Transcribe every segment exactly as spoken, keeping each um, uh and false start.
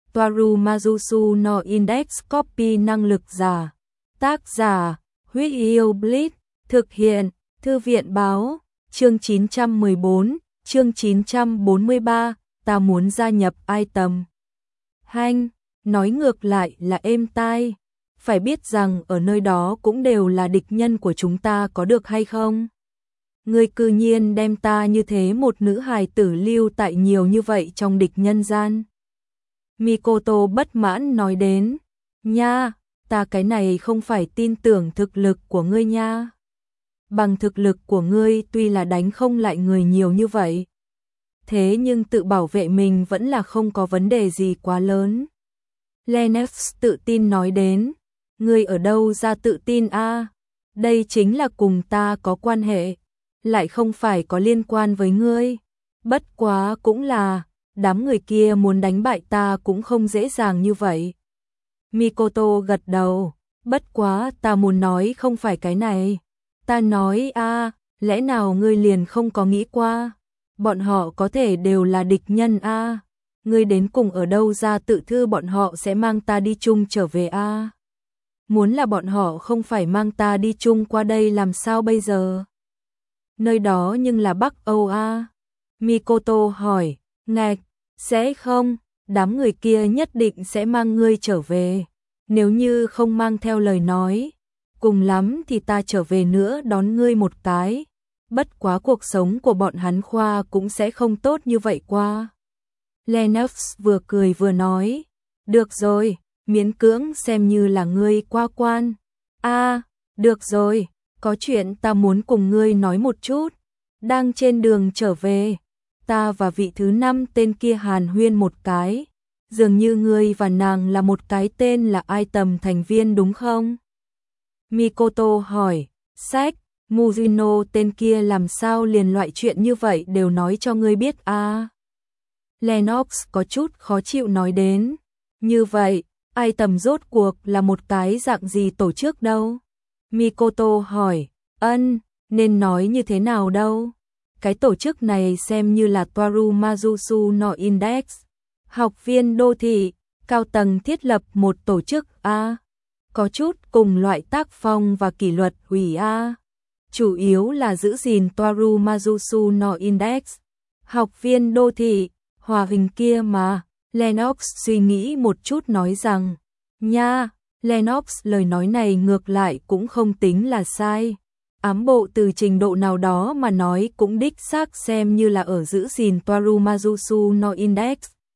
Toaru Mazusu no Index Copy năng lực giả. Tác giả, Huyết Yêu Blitz. Thực hiện, Thư viện báo. Chương chín trăm mười bốn, chương chín trăm bốn mươi ba, ta muốn gia nhập item. Hanh, nói ngược lại là êm tai. Phải biết rằng ở nơi đó cũng đều là địch nhân của chúng ta có được hay không? Ngươi cư nhiên đem ta như thế một nữ hài tử lưu tại nhiều như vậy trong địch nhân gian. Mikoto bất mãn nói đến. Nha, ta cái này không phải tin tưởng thực lực của ngươi nha. Bằng thực lực của ngươi tuy là đánh không lại người nhiều như vậy. Thế nhưng tự bảo vệ mình vẫn là không có vấn đề gì quá lớn. Lennox tự tin nói đến. Ngươi ở đâu ra tự tin a? Đây chính là cùng ta có quan hệ. Lại không phải có liên quan với ngươi. Bất quá cũng là, đám người kia muốn đánh bại ta cũng không dễ dàng như vậy. Mikoto gật đầu, bất quá ta muốn nói không phải cái này. Ta nói a, lẽ nào ngươi liền không có nghĩ qua? Bọn họ có thể đều là địch nhân a. Ngươi đến cùng ở đâu ra tự thư bọn họ sẽ mang ta đi chung trở về a? Muốn là bọn họ không phải mang ta đi chung qua đây làm sao bây giờ? Nơi đó nhưng là Bắc Âu a. Mikoto hỏi, ngạch, sẽ không, đám người kia nhất định sẽ mang ngươi trở về. Nếu như không mang theo lời nói, cùng lắm thì ta trở về nữa đón ngươi một cái. Bất quá cuộc sống của bọn hắn khoa cũng sẽ không tốt như vậy qua. Lennox vừa cười vừa nói, được rồi, miễn cưỡng xem như là ngươi qua quan. A, được rồi, có chuyện ta muốn cùng ngươi nói một chút. Đang trên đường trở về, ta và vị thứ năm tên kia hàn huyên một cái. Dường như ngươi và nàng là một cái tên là item thành viên đúng không? Mikoto hỏi, sách, Mujino tên kia làm sao liền loại chuyện như vậy đều nói cho ngươi biết a? À? Lennox có chút khó chịu nói đến, như vậy, item rốt cuộc là một cái dạng gì tổ chức đâu? Mikoto hỏi, ân, nên nói như thế nào đâu? Cái tổ chức này xem như là Toaru Mazusu no Index. Học viên đô thị, cao tầng thiết lập một tổ chức A. Có chút cùng loại tác phong và kỷ luật ủy A. Chủ yếu là giữ gìn Toaru Mazusu no Index. Học viên đô thị, hòa hình kia mà. Lennox suy nghĩ một chút nói rằng, nha, Lennox lời nói này ngược lại cũng không tính là sai. Ám bộ từ trình độ nào đó mà nói cũng đích xác xem như là ở giữ gìn Toaru Mazusu no Index.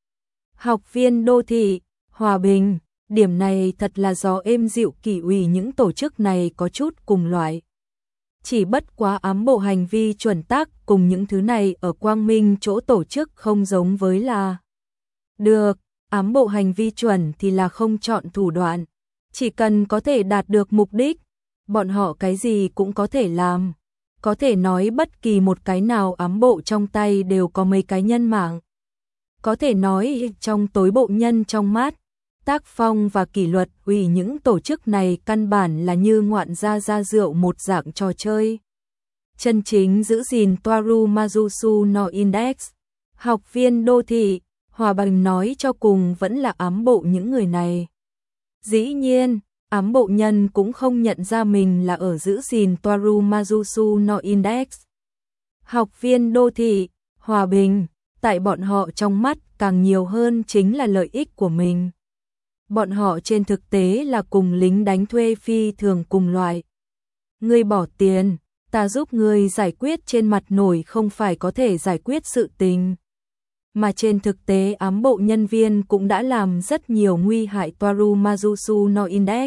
Học viên đô thị, hòa bình, điểm này thật là do êm dịu kỷ ủy những tổ chức này có chút cùng loại. Chỉ bất quá ám bộ hành vi chuẩn tắc cùng những thứ này ở quang minh chỗ tổ chức không giống với là. Được, ám bộ hành vi chuẩn thì là không chọn thủ đoạn. Chỉ cần có thể đạt được mục đích, bọn họ cái gì cũng có thể làm. Có thể nói bất kỳ một cái nào ám bộ trong tay đều có mấy cái nhân mạng. Có thể nói trong tối bộ nhân trong mắt, tác phong và kỷ luật ủy những tổ chức này căn bản là như ngoạn gia ra rượu một dạng trò chơi. Chân chính giữ gìn Toaru Mazusu no Index, học viên đô thị, hòa bình nói cho cùng vẫn là ám bộ những người này. Dĩ nhiên, ám bộ nhân cũng không nhận ra mình là ở giữ gìn Toaru Mazusu no Index. Học viên đô thị, hòa bình, tại bọn họ trong mắt càng nhiều hơn chính là lợi ích của mình. Bọn họ trên thực tế là cùng lính đánh thuê phi thường cùng loại. Ngươi bỏ tiền, ta giúp ngươi giải quyết trên mặt nổi không phải có thể giải quyết sự tình. Mà trên thực tế ám bộ nhân viên cũng đã làm rất nhiều nguy hại Toaru Mazusu no Index.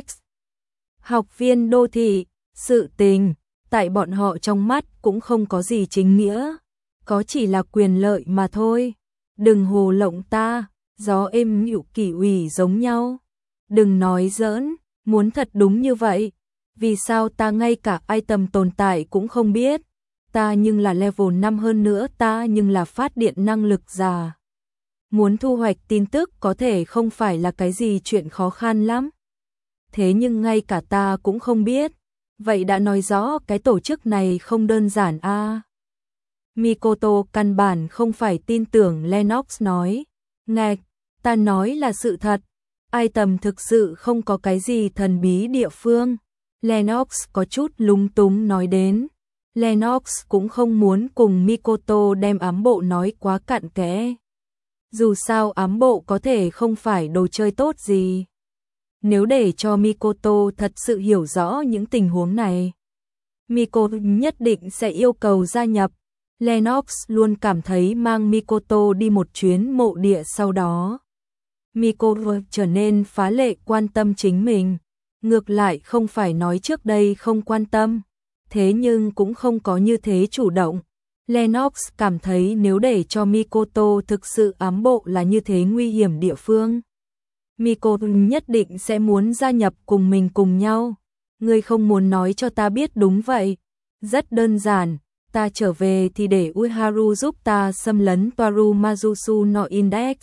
Học viên đô thị, sự tình, tại bọn họ trong mắt cũng không có gì chính nghĩa. Có chỉ là quyền lợi mà thôi. Đừng hồ lộng ta, gió êm nhịu kỷ ủy giống nhau. Đừng nói giỡn, muốn thật đúng như vậy. Vì sao ta ngay cả item tồn tại cũng không biết. Ta nhưng là level năm hơn nữa ta nhưng là phát điện năng lực già. Muốn thu hoạch tin tức có thể không phải là cái gì chuyện khó khăn lắm. Thế nhưng ngay cả ta cũng không biết. Vậy đã nói rõ cái tổ chức này không đơn giản a. À. Mikoto căn bản không phải tin tưởng Lennox nói. Ngạch, Ta nói là sự thật. Item thực sự không có cái gì thần bí địa phương. Lennox có chút lúng túng nói đến. Lennox cũng không muốn cùng Mikoto đem ám bộ nói quá cặn kẽ. Dù sao ám bộ có thể không phải đồ chơi tốt gì. Nếu để cho Mikoto thật sự hiểu rõ những tình huống này, Mikoto nhất định sẽ yêu cầu gia nhập. Lennox luôn cảm thấy mang Mikoto đi một chuyến mộ địa sau đó, Mikoto trở nên phá lệ quan tâm chính mình. Ngược lại không phải nói trước đây không quan tâm, thế nhưng cũng không có như thế chủ động. Lennox cảm thấy nếu để cho Mikoto thực sự ám bộ là như thế nguy hiểm địa phương, Mikoto nhất định sẽ muốn gia nhập cùng mình cùng nhau. Ngươi không muốn nói cho ta biết đúng vậy. Rất đơn giản, ta trở về thì để Uiharu giúp ta xâm lấn Toaru Mazusu no Index.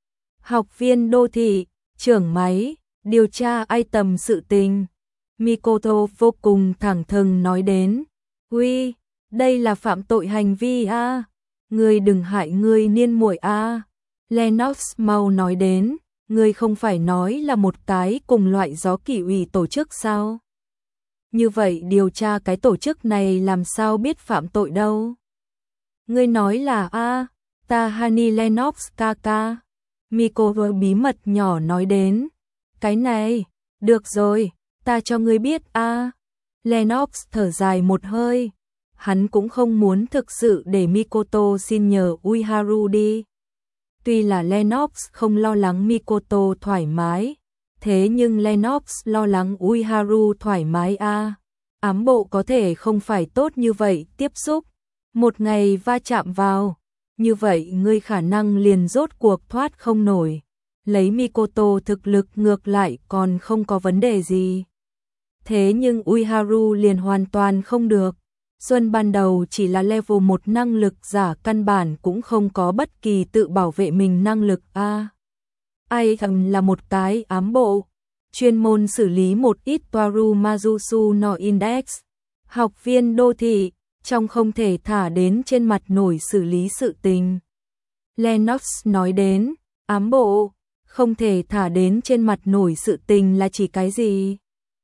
Học viên đô thị, trưởng máy, điều tra item sự tình. Mikoto vô cùng thẳng thừng nói đến. Uy, đây là phạm tội hành vi a. À? Ngươi đừng hại ngươi niên muội a. À? Lennox mau nói đến. Ngươi không phải nói là một cái cùng loại gió kỷ ủy tổ chức sao? Như vậy điều tra cái tổ chức này làm sao biết phạm tội đâu? Ngươi nói là a, à, ta Honey Lennox kaka. Miko với bí mật nhỏ nói đến. Cái này, được rồi, ta cho ngươi biết a. À. Lennox thở dài một hơi. Hắn cũng không muốn thực sự để Mikoto xin nhờ Uiharu đi. Tuy là Lennox không lo lắng Mikoto thoải mái, thế nhưng Lennox lo lắng Uiharu thoải mái a. À. Ám bộ có thể không phải tốt như vậy tiếp xúc, một ngày va chạm vào, như vậy ngươi khả năng liền rốt cuộc thoát không nổi. Lấy Mikoto thực lực ngược lại còn không có vấn đề gì. Thế nhưng Uiharu liền hoàn toàn không được. Xuân ban đầu chỉ là level một năng lực giả căn bản cũng không có bất kỳ tự bảo vệ mình năng lực a. Ai thầm là một cái ám bộ, chuyên môn xử lý một ít Toaru Mazusu no Index. Học viên đô thị, trong không thể thả đến trên mặt nổi xử lý sự tình. Lennox nói đến, ám bộ, không thể thả đến trên mặt nổi sự tình là chỉ cái gì?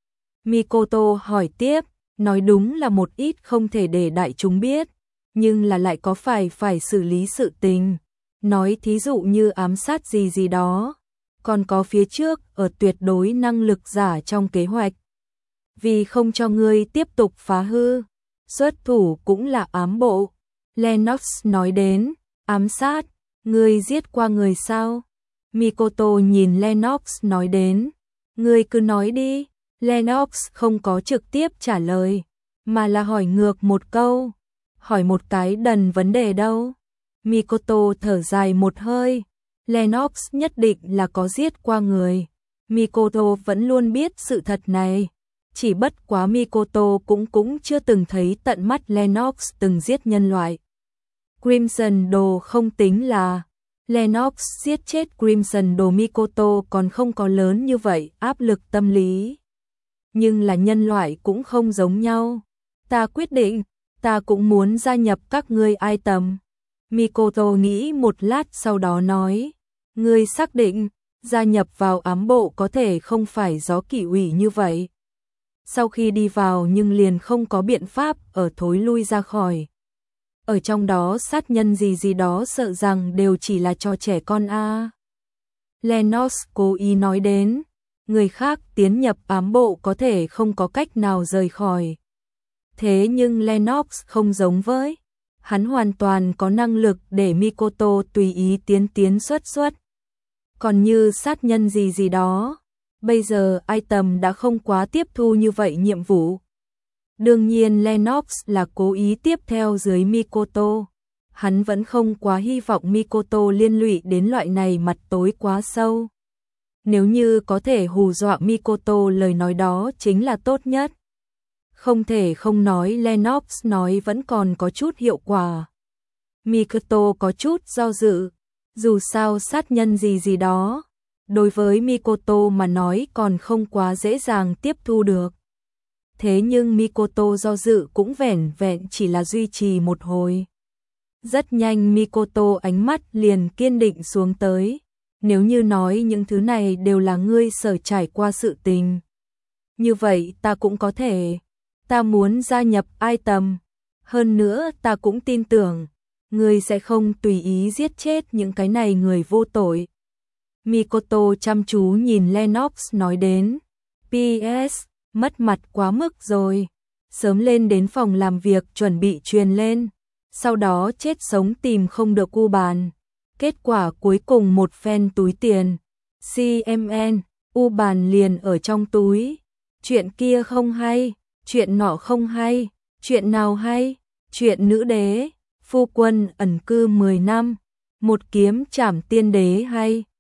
Mikoto hỏi tiếp. Nói đúng là một ít không thể để đại chúng biết, nhưng là lại có phải phải xử lý sự tình. Nói thí dụ như ám sát gì gì đó, còn có phía trước ở tuyệt đối năng lực giả trong kế hoạch. Vì không cho ngươi tiếp tục phá hư, xuất thủ cũng là ám bộ. Lennox nói đến, ám sát, ngươi giết qua người sao? Mikoto nhìn Lennox nói đến, ngươi cứ nói đi. Lennox không có trực tiếp trả lời, mà là hỏi ngược một câu. Hỏi một cái đần vấn đề đâu. Mikoto thở dài một hơi. Lennox nhất định là có giết qua người. Mikoto vẫn luôn biết sự thật này. Chỉ bất quá Mikoto cũng cũng chưa từng thấy tận mắt Lennox từng giết nhân loại. Crimson Đồ không tính là. Lennox giết chết Crimson Đồ Mikoto còn không có lớn như vậy áp lực tâm lý. Nhưng là nhân loại cũng không giống nhau. Ta quyết định, ta cũng muốn gia nhập các ngươi item. Mikoto nghĩ một lát sau đó nói, ngươi xác định, gia nhập vào ám bộ có thể không phải gió kỷ ủy như vậy. Sau khi đi vào nhưng liền không có biện pháp ở thối lui ra khỏi. Ở trong đó sát nhân gì gì đó sợ rằng đều chỉ là cho trẻ con a. À. Lennox cố ý nói đến. Người khác tiến nhập ám bộ có thể không có cách nào rời khỏi. Thế nhưng Lennox không giống với. Hắn hoàn toàn có năng lực để Mikoto tùy ý tiến tiến xuất xuất. Còn như sát nhân gì gì đó, bây giờ item đã không quá tiếp thu như vậy nhiệm vụ. Đương nhiên Lennox là cố ý tiếp theo dưới Mikoto. Hắn vẫn không quá hy vọng Mikoto liên lụy đến loại này mặt tối quá sâu. Nếu như có thể hù dọa Mikoto lời nói đó chính là tốt nhất. Không thể không nói Lennox nói vẫn còn có chút hiệu quả. Mikoto có chút do dự. Dù sao sát nhân gì gì đó, đối với Mikoto mà nói còn không quá dễ dàng tiếp thu được. Thế nhưng Mikoto do dự cũng vẻn vẹn chỉ là duy trì một hồi. Rất nhanh Mikoto ánh mắt liền kiên định xuống tới. nếu như nói những thứ này đều là ngươi sở trải qua sự tình. Như vậy ta cũng có thể, ta muốn gia nhập ai tầm, hơn nữa ta cũng tin tưởng, ngươi sẽ không tùy ý giết chết những cái này người vô tội. Mikoto chăm chú nhìn Lennox nói đến, pê ét, mất mặt quá mức rồi, sớm lên đến phòng làm việc chuẩn bị truyền lên, sau đó chết sống tìm không được cu bàn. Kết quả cuối cùng một phen túi tiền, xê em en, u bàn liền ở trong túi. Chuyện kia không hay, chuyện nọ không hay, chuyện nào hay, chuyện nữ đế, phu quân ẩn cư mười năm, một kiếm trảm tiên đế hay.